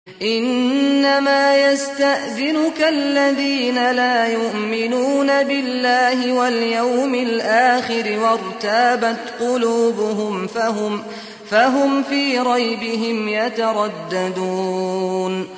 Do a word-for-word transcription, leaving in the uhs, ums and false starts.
إنما يستأذنك الذين لا يؤمنون بالله واليوم الآخر وارتابت قلوبهم فهم, فهم في ريبهم يترددون